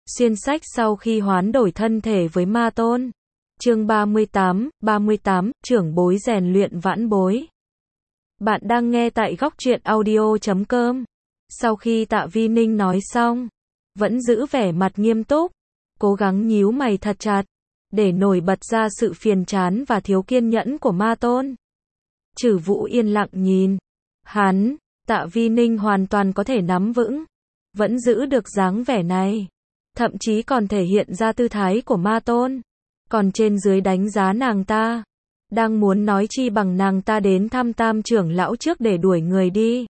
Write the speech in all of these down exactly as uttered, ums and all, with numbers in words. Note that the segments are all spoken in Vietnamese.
Xuyên sách sau khi hoán đổi thân thể với ma tôn. Chương ba mươi tám, ba mươi tám, trưởng bối rèn luyện vãn bối. Bạn đang nghe tại góc truyện audio chấm com. Sau khi Tạ Vi Ninh nói xong, vẫn giữ vẻ mặt nghiêm túc, cố gắng nhíu mày thật chặt, để nổi bật ra sự phiền chán và thiếu kiên nhẫn của ma tôn. Trử Vũ yên lặng nhìn. Hắn, Tạ Vi Ninh hoàn toàn có thể nắm vững, vẫn giữ được dáng vẻ này. Thậm chí còn thể hiện ra tư thái của ma tôn. Còn trên dưới đánh giá nàng ta. Đang muốn nói chi bằng nàng ta đến thăm Tam trưởng lão trước để đuổi người đi.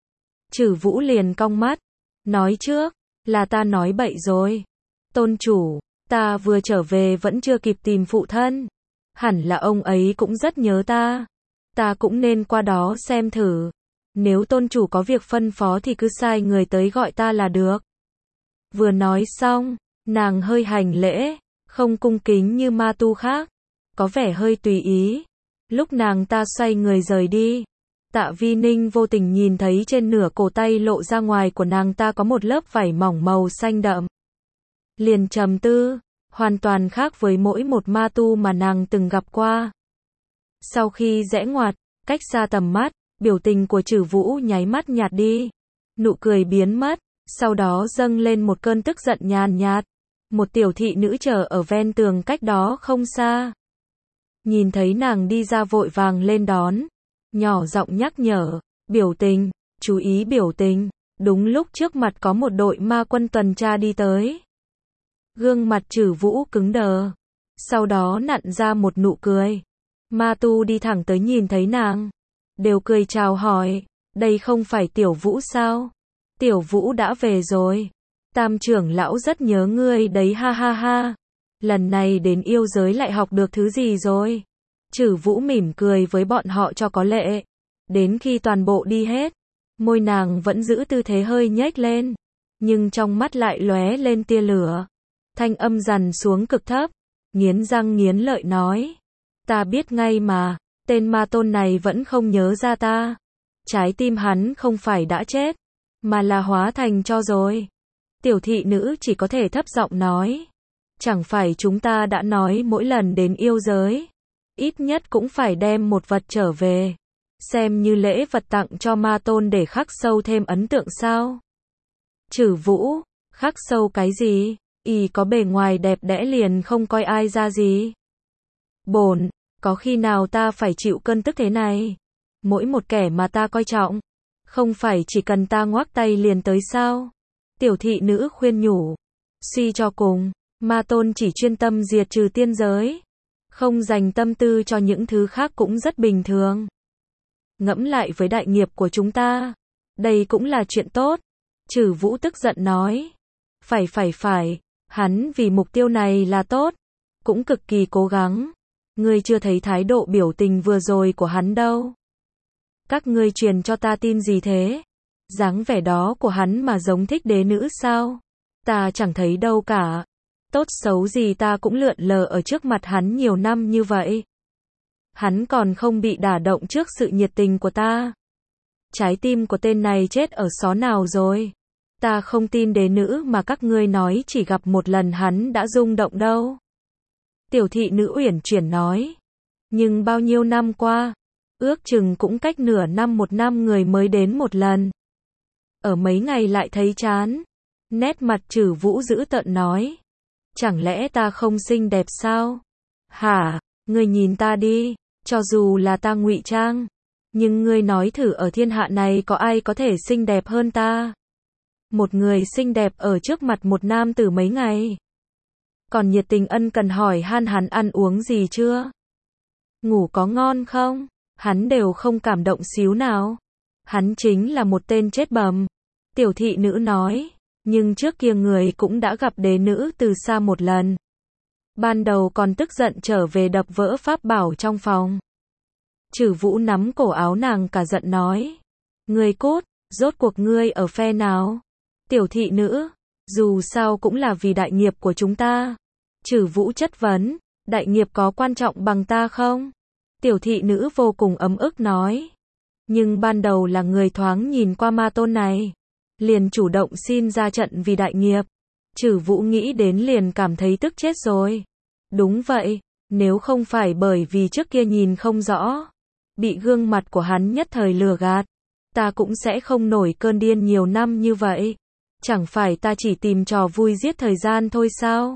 Trử Vũ liền cong mắt. Nói trước, là ta nói bậy rồi. Tôn chủ, ta vừa trở về vẫn chưa kịp tìm phụ thân. Hẳn là ông ấy cũng rất nhớ ta. Ta cũng nên qua đó xem thử. Nếu tôn chủ có việc phân phó thì cứ sai người tới gọi ta là được. Vừa nói xong, nàng hơi hành lễ, không cung kính như ma tu khác, có vẻ hơi tùy ý. Lúc nàng ta xoay người rời đi, Tạ Vi Ninh vô tình nhìn thấy trên nửa cổ tay lộ ra ngoài của nàng ta có một lớp vảy mỏng màu xanh đậm. Liền trầm tư, hoàn toàn khác với mỗi một ma tu mà nàng từng gặp qua. Sau khi rẽ ngoặt, cách xa tầm mắt, biểu tình của Trử Vũ nháy mắt nhạt đi, nụ cười biến mất. Sau đó dâng lên một cơn tức giận nhàn nhạt. Một tiểu thị nữ chờ ở ven tường cách đó không xa. Nhìn thấy nàng đi ra vội vàng lên đón. Nhỏ giọng nhắc nhở. Biểu tình, chú ý biểu tình. Đúng lúc trước mặt có một đội ma quân tuần tra đi tới. Gương mặt Trử Vũ cứng đờ. Sau đó nặn ra một nụ cười. Ma tu đi thẳng tới nhìn thấy nàng. Đều cười chào hỏi. Đây không phải Tiểu Vũ sao? Tiểu Vũ đã về rồi. Tam trưởng lão rất nhớ ngươi đấy ha ha ha. Lần này đến yêu giới lại học được thứ gì rồi? Trử Vũ mỉm cười với bọn họ cho có lệ. Đến khi toàn bộ đi hết, môi nàng vẫn giữ tư thế hơi nhếch lên, nhưng trong mắt lại lóe lên tia lửa. Thanh âm dằn xuống cực thấp, nghiến răng nghiến lợi nói. Ta biết ngay mà, tên ma tôn này vẫn không nhớ ra ta. Trái tim hắn không phải đã chết, mà là hóa thành tro rồi. Tiểu thị nữ chỉ có thể thấp giọng nói. Chẳng phải chúng ta đã nói mỗi lần đến yêu giới, ít nhất cũng phải đem một vật trở về, xem như lễ vật tặng cho ma tôn để khắc sâu thêm ấn tượng sao? Trử Vũ, khắc sâu cái gì? Y có bề ngoài đẹp đẽ liền không coi ai ra gì. Bổn, có khi nào ta phải chịu cơn tức thế này? Mỗi một kẻ mà ta coi trọng, không phải chỉ cần ta ngoác tay liền tới sao? Tiểu thị nữ khuyên nhủ. Suy cho cùng, ma tôn chỉ chuyên tâm diệt trừ tiên giới, không dành tâm tư cho những thứ khác cũng rất bình thường. Ngẫm lại với đại nghiệp của chúng ta, đây cũng là chuyện tốt. Trử Vũ tức giận nói. Phải phải phải, hắn vì mục tiêu này là tốt, cũng cực kỳ cố gắng. Ngươi chưa thấy thái độ biểu tình vừa rồi của hắn đâu. Các ngươi truyền cho ta tin gì thế? Dáng vẻ đó của hắn mà giống thích đế nữ sao? Ta chẳng thấy đâu cả. Tốt xấu gì ta cũng lượn lờ ở trước mặt hắn nhiều năm như vậy. Hắn còn không bị đả động trước sự nhiệt tình của ta. Trái tim của tên này chết ở xó nào rồi? Ta không tin đế nữ mà các ngươi nói chỉ gặp một lần hắn đã rung động đâu. Tiểu thị nữ uyển chuyển nói. Nhưng bao nhiêu năm qua, ước chừng cũng cách nửa năm một năm người mới đến một lần. Ở mấy ngày lại thấy chán. Nét mặt Trử Vũ dữ tợn nói. Chẳng lẽ ta không xinh đẹp sao? Hả, ngươi nhìn ta đi, cho dù là ta ngụy trang, nhưng ngươi nói thử ở thiên hạ này có ai có thể xinh đẹp hơn ta? Một người xinh đẹp ở trước mặt một nam tử mấy ngày. Còn nhiệt tình ân cần hỏi han hắn ăn uống gì chưa? Ngủ có ngon không? Hắn đều không cảm động xíu nào. Hắn chính là một tên chết bầm. Tiểu thị nữ nói. Nhưng trước kia người cũng đã gặp đế nữ từ xa một lần. Ban đầu còn tức giận trở về đập vỡ pháp bảo trong phòng. Trử Vũ nắm cổ áo nàng cả giận nói. Ngươi cút, rốt cuộc ngươi ở phe nào? Tiểu thị nữ, dù sao cũng là vì đại nghiệp của chúng ta. Trử Vũ chất vấn, đại nghiệp có quan trọng bằng ta không? Tiểu thị nữ vô cùng ấm ức nói. Nhưng ban đầu là người thoáng nhìn qua ma tôn này, liền chủ động xin ra trận vì đại nghiệp. Trử Vũ nghĩ đến liền cảm thấy tức chết rồi. Đúng vậy, nếu không phải bởi vì trước kia nhìn không rõ, bị gương mặt của hắn nhất thời lừa gạt, ta cũng sẽ không nổi cơn điên nhiều năm như vậy. Chẳng phải ta chỉ tìm trò vui giết thời gian thôi sao?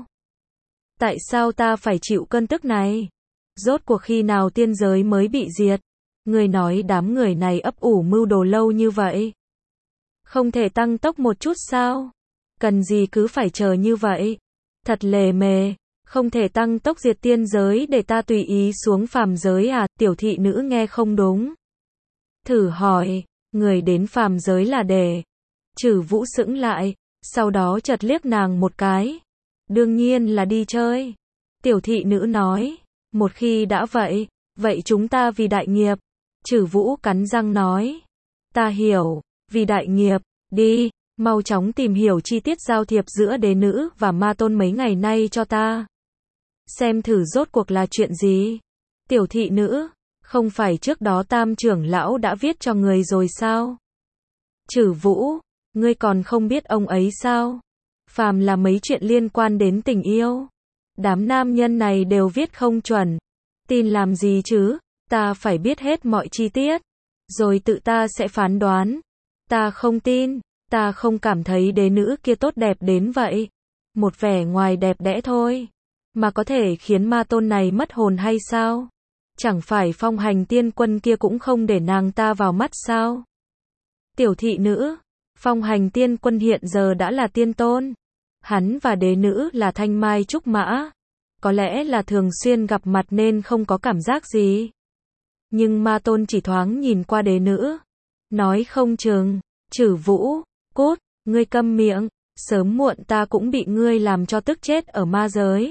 Tại sao ta phải chịu cơn tức này? Rốt cuộc khi nào tiên giới mới bị diệt? Người nói đám người này ấp ủ mưu đồ lâu như vậy. Không thể tăng tốc một chút sao? Cần gì cứ phải chờ như vậy? Thật lề mề, không thể tăng tốc diệt tiên giới để ta tùy ý xuống phàm giới à? Tiểu thị nữ nghe không đúng. Thử hỏi, người đến phàm giới là để... Trử Vũ sững lại, sau đó chợt liếc nàng một cái. Đương nhiên là đi chơi. Tiểu thị nữ nói, một khi đã vậy, vậy chúng ta vì đại nghiệp. Trử Vũ cắn răng nói, ta hiểu, vì đại nghiệp, đi, mau chóng tìm hiểu chi tiết giao thiệp giữa đế nữ và ma tôn mấy ngày nay cho ta. Xem thử rốt cuộc là chuyện gì. Tiểu thị nữ, không phải trước đó Tam trưởng lão đã viết cho người rồi sao? Trử Vũ, ngươi còn không biết ông ấy sao? Phàm là mấy chuyện liên quan đến tình yêu, đám nam nhân này đều viết không chuẩn. Tin làm gì chứ? Ta phải biết hết mọi chi tiết, rồi tự ta sẽ phán đoán. Ta không tin, ta không cảm thấy đế nữ kia tốt đẹp đến vậy. Một vẻ ngoài đẹp đẽ thôi, mà có thể khiến ma tôn này mất hồn hay sao? Chẳng phải phong hành tiên quân kia cũng không để nàng ta vào mắt sao? Tiểu thị nữ, phong hành tiên quân hiện giờ đã là tiên tôn. Hắn và đế nữ là thanh mai trúc mã. Có lẽ là thường xuyên gặp mặt nên không có cảm giác gì. Nhưng ma tôn chỉ thoáng nhìn qua đế nữ. Nói không chừng, Trử Vũ, cút, ngươi câm miệng, sớm muộn ta cũng bị ngươi làm cho tức chết ở ma giới.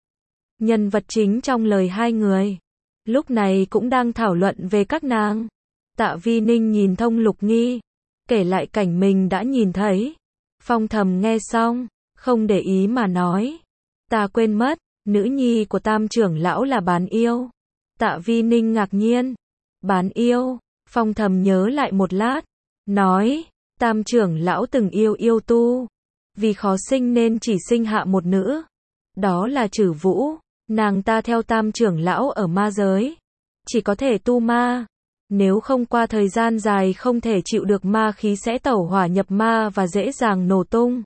Nhân vật chính trong lời hai người, lúc này cũng đang thảo luận về các nàng. Tạ Vi Ninh nhìn Thông Lục Nghi, kể lại cảnh mình đã nhìn thấy. Phong Thầm nghe xong, không để ý mà nói, ta quên mất, nữ nhi của Tam trưởng lão là Bán Yêu. Tạ Vi Ninh ngạc nhiên, Bán Yêu? Phong Thầm nhớ lại một lát, nói, Tam trưởng lão từng yêu yêu tu, vì khó sinh nên chỉ sinh hạ một nữ, đó là Trử Vũ. Nàng ta theo Tam trưởng lão ở ma giới, chỉ có thể tu ma, nếu không qua thời gian dài không thể chịu được ma khí sẽ tẩu hỏa nhập ma và dễ dàng nổ tung.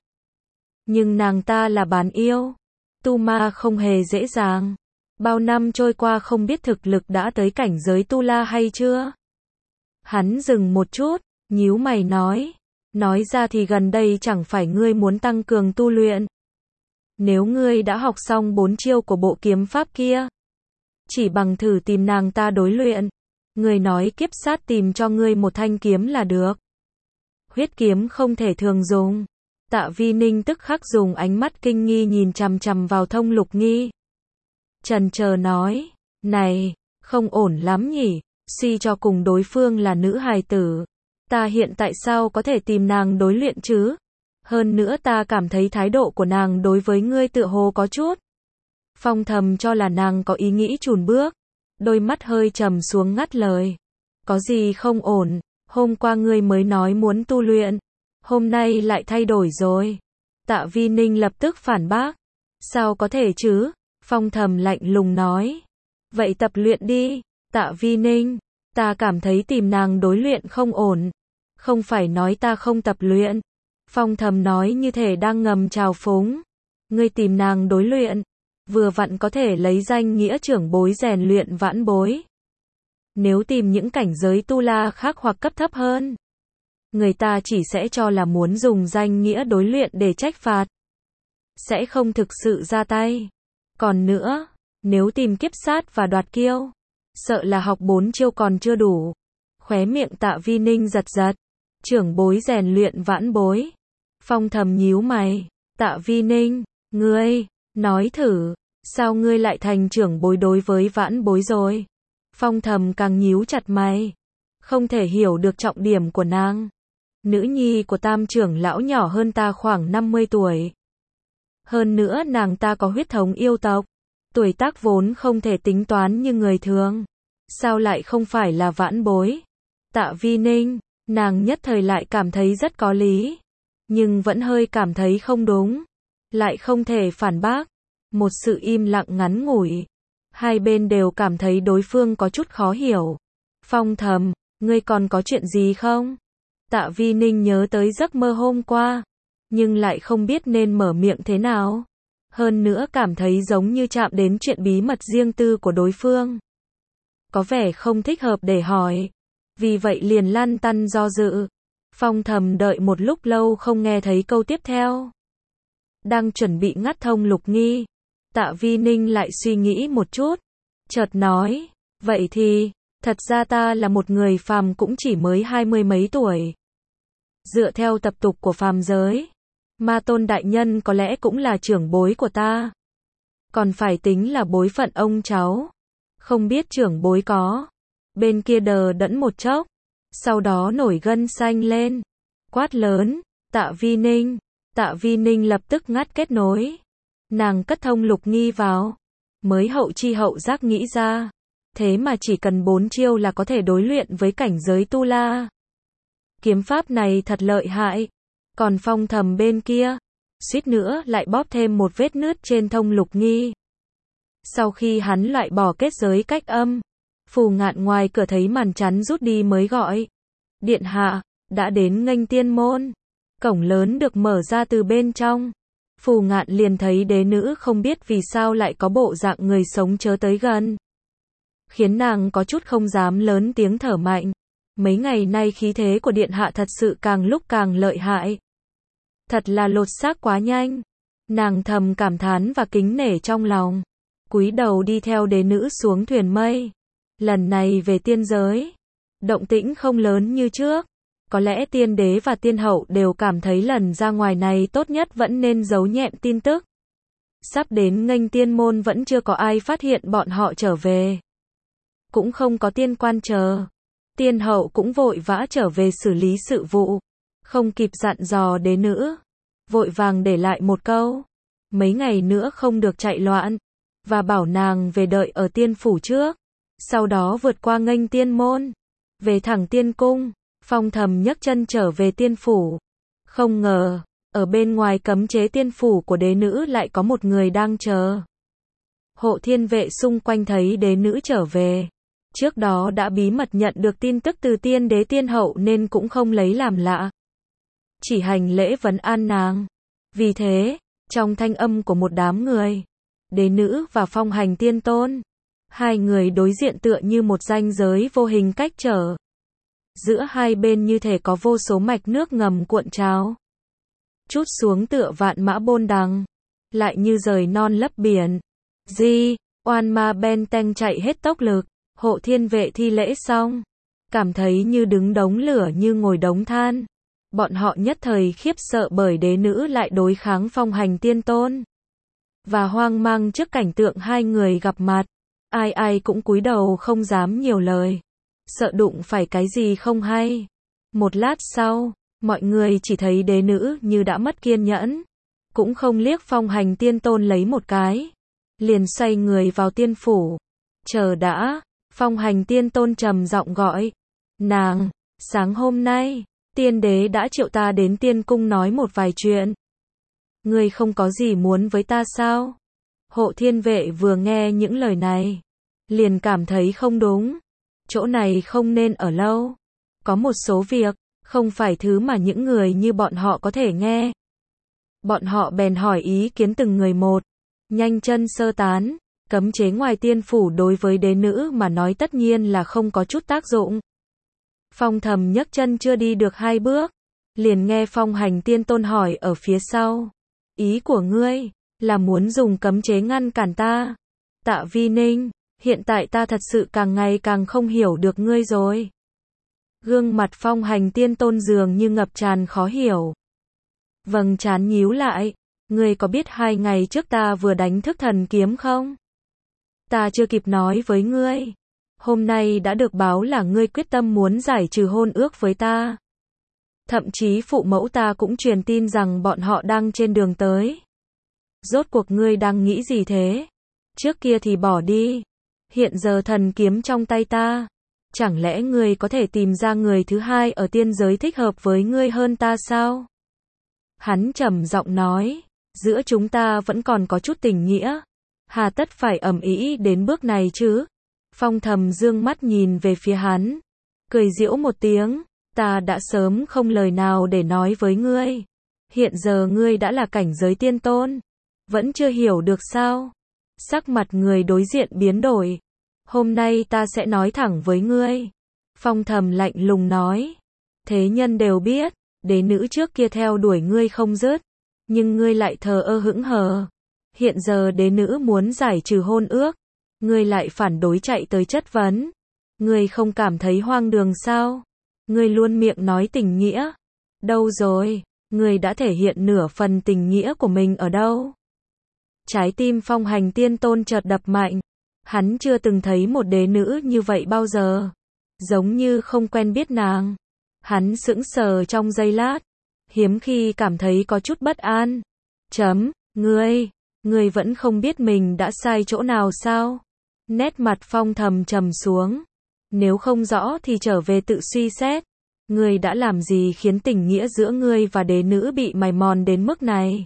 Nhưng nàng ta là Bán Yêu, tu ma không hề dễ dàng. Bao năm trôi qua không biết thực lực đã tới cảnh giới tu la hay chưa? Hắn dừng một chút, nhíu mày nói, nói ra thì gần đây chẳng phải ngươi muốn tăng cường tu luyện. Nếu ngươi đã học xong bốn chiêu của bộ kiếm pháp kia, chỉ bằng thử tìm nàng ta đối luyện. Ngươi nói kiếp sát tìm cho ngươi một thanh kiếm là được. Huyết kiếm không thể thường dùng. Tạ Vi Ninh tức khắc dùng ánh mắt kinh nghi nhìn chằm chằm vào Thông Lục Nghi. Chần chờ nói, này, không ổn lắm nhỉ, suy cho cùng đối phương là nữ hài tử. Ta hiện tại sao có thể tìm nàng đối luyện chứ? Hơn nữa ta cảm thấy thái độ của nàng đối với ngươi tựa hồ có chút. Phong Thầm cho là nàng có ý nghĩ chùn bước. Đôi mắt hơi trầm xuống ngắt lời. Có gì không ổn, hôm qua ngươi mới nói muốn tu luyện. Hôm nay lại thay đổi rồi. Tạ Vi Ninh lập tức phản bác. Sao có thể chứ? Phong Thầm lạnh lùng nói. Vậy tập luyện đi. Tạ Vi Ninh, ta cảm thấy tìm nàng đối luyện không ổn. Không phải nói ta không tập luyện. Phong Thầm nói như thể đang ngầm trào phúng. Ngươi tìm nàng đối luyện, vừa vặn có thể lấy danh nghĩa trưởng bối rèn luyện vãn bối. Nếu tìm những cảnh giới tu la khác hoặc cấp thấp hơn, người ta chỉ sẽ cho là muốn dùng danh nghĩa đối luyện để trách phạt, sẽ không thực sự ra tay. Còn nữa, nếu tìm kiếp sát và đoạt kiêu, sợ là học bốn chiêu còn chưa đủ. Khóe miệng Tạ Vi Ninh giật giật. Trưởng bối rèn luyện vãn bối. Phong Thầm nhíu mày. Tạ Vi Ninh, ngươi, nói thử, sao ngươi lại thành trưởng bối đối với vãn bối rồi? Phong Thầm càng nhíu chặt mày. Không thể hiểu được trọng điểm của nàng. Nữ nhi của Tam trưởng lão nhỏ hơn ta khoảng năm mươi tuổi. Hơn nữa nàng ta có huyết thống yêu tộc. Tuổi tác vốn không thể tính toán như người thường. Sao lại không phải là vãn bối? Tạ Vi Ninh, nàng nhất thời lại cảm thấy rất có lý. Nhưng vẫn hơi cảm thấy không đúng. lại không thể phản bác. Một sự im lặng ngắn ngủi. Hai bên đều cảm thấy đối phương có chút khó hiểu. Phong Thầm, ngươi còn có chuyện gì không? Tạ Vi Ninh nhớ tới giấc mơ hôm qua, nhưng lại không biết nên mở miệng thế nào. Hơn nữa cảm thấy giống như chạm đến chuyện bí mật riêng tư của đối phương. Có vẻ không thích hợp để hỏi. Vì vậy liền lăn tăn do dự. Phong Thầm đợi một lúc lâu không nghe thấy câu tiếp theo. Đang chuẩn bị ngắt thông Lục Nghi. Tạ Vi Ninh lại suy nghĩ một chút. Chợt nói, vậy thì, thật ra ta là một người phàm cũng chỉ mới hai mươi mấy tuổi. Dựa theo tập tục của phàm giới, Ma Tôn đại nhân có lẽ cũng là trưởng bối của ta. Còn phải tính là bối phận ông cháu. Không biết trưởng bối có. Bên kia đờ đẫn một chốc. Sau đó nổi gân xanh lên. Quát lớn, Tạ Vi Ninh. Tạ Vi Ninh lập tức ngắt kết nối. Nàng cất thông Lục Nghi vào. Mới hậu chi hậu giác nghĩ ra. Thế mà chỉ cần bốn chiêu là có thể đối luyện với cảnh giới tu la. Kiếm pháp này thật lợi hại. Còn Phong Thầm bên kia, suýt nữa lại bóp thêm một vết nứt trên thông Lục Nghi. Sau khi hắn loại bỏ kết giới cách âm, Phù Ngạn ngoài cửa thấy màn chắn rút đi mới gọi. Điện hạ, đã đến nghênh tiên môn. Cổng lớn được mở ra từ bên trong. Phù Ngạn liền thấy đế nữ không biết vì sao lại có bộ dạng người sống chớ tới gần. Khiến nàng có chút không dám lớn tiếng thở mạnh. Mấy ngày nay khí thế của điện hạ thật sự càng lúc càng lợi hại. Thật là lột xác quá nhanh. Nàng thầm cảm thán và kính nể trong lòng. Cúi đầu đi theo đế nữ xuống thuyền mây. Lần này về tiên giới. Động tĩnh không lớn như trước. Có lẽ tiên đế và tiên hậu đều cảm thấy lần ra ngoài này tốt nhất vẫn nên giấu nhẹm tin tức. Sắp đến nghênh tiên môn vẫn chưa có ai phát hiện bọn họ trở về. Cũng không có tiên quan chờ. Tiên hậu cũng vội vã trở về xử lý sự vụ. Không kịp dặn dò đế nữ. Vội vàng để lại một câu. Mấy ngày nữa không được chạy loạn. Và bảo nàng về đợi ở tiên phủ trước. Sau đó vượt qua nghênh tiên môn. Về thẳng tiên cung. Phong Thầm nhấc chân trở về tiên phủ. Không ngờ, ở bên ngoài cấm chế tiên phủ của đế nữ lại có một người đang chờ. Hộ thiên vệ xung quanh thấy đế nữ trở về. Trước đó đã bí mật nhận được tin tức từ tiên đế tiên hậu nên cũng không lấy làm lạ. Chỉ hành lễ vấn an nàng. Vì thế, trong thanh âm của một đám người, đế nữ và Phong Hành Tiên Tôn, hai người đối diện tựa như một ranh giới vô hình cách trở. Giữa hai bên như thể có vô số mạch nước ngầm cuộn trào. Chút xuống tựa vạn mã bôn đằng. Lại như rời non lấp biển. Di, oan ma ben teng chạy hết tốc lực. Hộ thiên vệ thi lễ xong. Cảm thấy như đứng đống lửa như ngồi đống than. Bọn họ nhất thời khiếp sợ bởi đế nữ lại đối kháng Phong Hành Tiên Tôn. Và hoang mang trước cảnh tượng hai người gặp mặt. Ai ai cũng cúi đầu không dám nhiều lời. Sợ đụng phải cái gì không hay. Một lát sau, mọi người chỉ thấy đế nữ như đã mất kiên nhẫn. Cũng không liếc Phong Hành Tiên Tôn lấy một cái. Liền xoay người vào tiên phủ. Chờ đã, Phong Hành Tiên Tôn trầm giọng gọi. Nàng, sáng hôm nay, tiên đế đã triệu ta đến tiên cung nói một vài chuyện. Ngươi không có gì muốn với ta sao? Hộ thiên vệ vừa nghe những lời này. Liền cảm thấy không đúng. Chỗ này không nên ở lâu. Có một số việc, không phải thứ mà những người như bọn họ có thể nghe. Bọn họ bèn hỏi ý kiến từng người một. Nhanh chân sơ tán. Cấm chế ngoài tiên phủ đối với đế nữ mà nói tất nhiên là không có chút tác dụng. Phong Thầm nhấc chân chưa đi được hai bước. Liền nghe Phong Hành Tiên Tôn hỏi ở phía sau. Ý của ngươi, là muốn dùng cấm chế ngăn cản ta. Tạ Vi Ninh, hiện tại ta thật sự càng ngày càng không hiểu được ngươi rồi. Gương mặt Phong Hành Tiên Tôn dường như ngập tràn khó hiểu. Vầng trán nhíu lại. Ngươi có biết hai ngày trước ta vừa đánh thức thần kiếm không? Ta chưa kịp nói với ngươi. Hôm nay đã được báo là ngươi quyết tâm muốn giải trừ hôn ước với ta. Thậm chí phụ mẫu ta cũng truyền tin rằng bọn họ đang trên đường tới. Rốt cuộc ngươi đang nghĩ gì thế? Trước kia thì bỏ đi. Hiện giờ thần kiếm trong tay ta. Chẳng lẽ ngươi có thể tìm ra người thứ hai ở tiên giới thích hợp với ngươi hơn ta sao? Hắn trầm giọng nói. Giữa chúng ta vẫn còn có chút tình nghĩa. Hà tất phải ầm ĩ đến bước này chứ? Phong Thầm dương mắt nhìn về phía hắn. Cười giễu một tiếng. Ta đã sớm không lời nào để nói với ngươi. Hiện giờ ngươi đã là cảnh giới tiên tôn. Vẫn chưa hiểu được sao? Sắc mặt người đối diện biến đổi. Hôm nay ta sẽ nói thẳng với ngươi. Phong Thầm lạnh lùng nói. Thế nhân đều biết, đế nữ trước kia theo đuổi ngươi không dứt. Nhưng ngươi lại thờ ơ hững hờ. Hiện giờ đế nữ muốn giải trừ hôn ước. Ngươi lại phản đối chạy tới chất vấn. Ngươi không cảm thấy hoang đường sao? Ngươi luôn miệng nói tình nghĩa. Đâu rồi? Ngươi đã thể hiện nửa phần tình nghĩa của mình ở đâu? Trái tim Phong Hành Tiên Tôn chợt đập mạnh. Hắn chưa từng thấy một đế nữ như vậy bao giờ. Giống như không quen biết nàng. Hắn sững sờ trong giây lát. Hiếm khi cảm thấy có chút bất an. Chấm, ngươi, ngươi vẫn không biết mình đã sai chỗ nào sao? Nét mặt Phong Thầm trầm xuống. Nếu không rõ thì trở về tự suy xét. Ngươi đã làm gì khiến tình nghĩa giữa ngươi và đế nữ bị mài mòn đến mức này?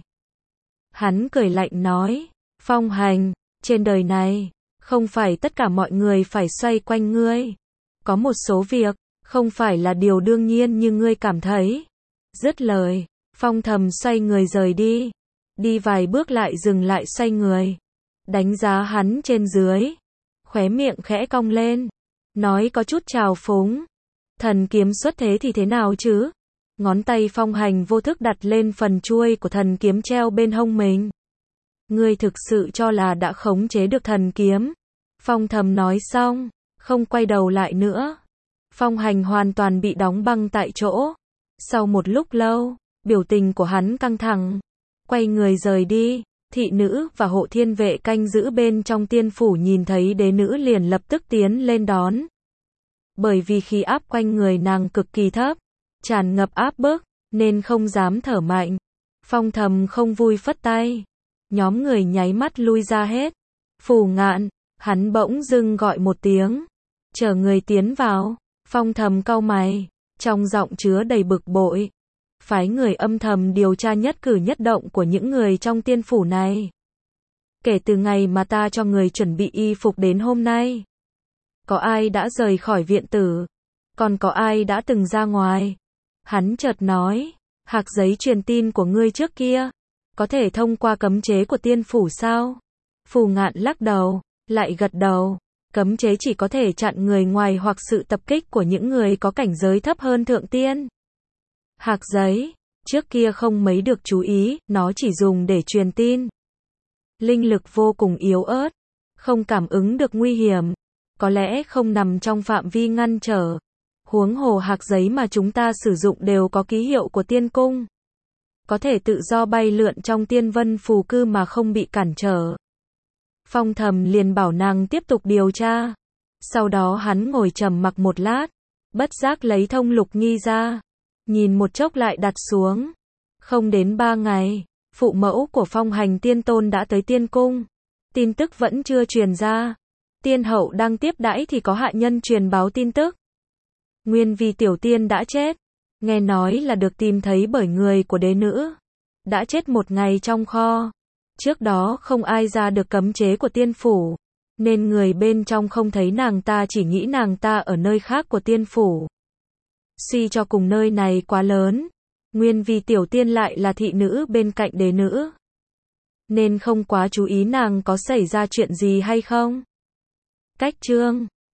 Hắn cười lạnh nói. Phong Hành, trên đời này, không phải tất cả mọi người phải xoay quanh ngươi. Có một số việc, không phải là điều đương nhiên như ngươi cảm thấy. Dứt lời, Phong Thầm xoay người rời đi. Đi vài bước lại dừng lại xoay người. Đánh giá hắn trên dưới. Khóe miệng khẽ cong lên. Nói có chút trào phúng. Thần kiếm xuất thế thì thế nào chứ? Ngón tay Phong Hành vô thức đặt lên phần chuôi của thần kiếm treo bên hông mình. Ngươi thực sự cho là đã khống chế được thần kiếm. Phong Thầm nói xong, không quay đầu lại nữa. Phong Hành hoàn toàn bị đóng băng tại chỗ. Sau một lúc lâu, biểu tình của hắn căng thẳng. Quay người rời đi, thị nữ và hộ thiên vệ canh giữ bên trong tiên phủ nhìn thấy đế nữ liền lập tức tiến lên đón. Bởi vì khí áp quanh người nàng cực kỳ thấp, tràn ngập áp bức, nên không dám thở mạnh. Phong Thầm không vui phất tay. Nhóm người nháy mắt lui ra hết. Phù Ngạn, hắn bỗng dưng gọi một tiếng. Chờ người tiến vào. Phong Thầm cau mày, trong giọng chứa đầy bực bội. Phái người âm thầm điều tra nhất cử nhất động của những người trong tiên phủ này. Kể từ ngày mà ta cho người chuẩn bị y phục đến hôm nay. Có ai đã rời khỏi viện tử? Còn có ai đã từng ra ngoài? Hắn chợt nói, hạc giấy truyền tin của ngươi trước kia, có thể thông qua cấm chế của tiên phủ sao? Phù Ngạn lắc đầu, lại gật đầu. Cấm chế chỉ có thể chặn người ngoài hoặc sự tập kích của những người có cảnh giới thấp hơn thượng tiên. Hạc giấy, trước kia không mấy được chú ý, nó chỉ dùng để truyền tin. Linh lực vô cùng yếu ớt, không cảm ứng được nguy hiểm, có lẽ không nằm trong phạm vi ngăn trở. Huống hồ hạc giấy mà chúng ta sử dụng đều có ký hiệu của tiên cung. Có thể tự do bay lượn trong tiên vân phù cư mà không bị cản trở. Phong Thầm liền bảo nàng tiếp tục điều tra. Sau đó hắn ngồi trầm mặc một lát, bất giác lấy thông lục nghi ra. Nhìn một chốc lại đặt xuống. Không đến ba ngày, phụ mẫu của Phong Hành Tiên Tôn đã tới tiên cung. Tin tức vẫn chưa truyền ra. Tiên hậu đang tiếp đãi thì có hạ nhân truyền báo tin tức. Nguyên Vi tiểu tiên đã chết. Nghe nói là được tìm thấy bởi người của đế nữ. Đã chết một ngày trong kho. Trước đó không ai ra được cấm chế của tiên phủ. Nên người bên trong không thấy nàng ta, chỉ nghĩ nàng ta ở nơi khác của tiên phủ. Suy cho cùng nơi này quá lớn. Nguyên Vi tiểu tiên lại là thị nữ bên cạnh đế nữ. Nên không quá chú ý nàng có xảy ra chuyện gì hay không. Cách chương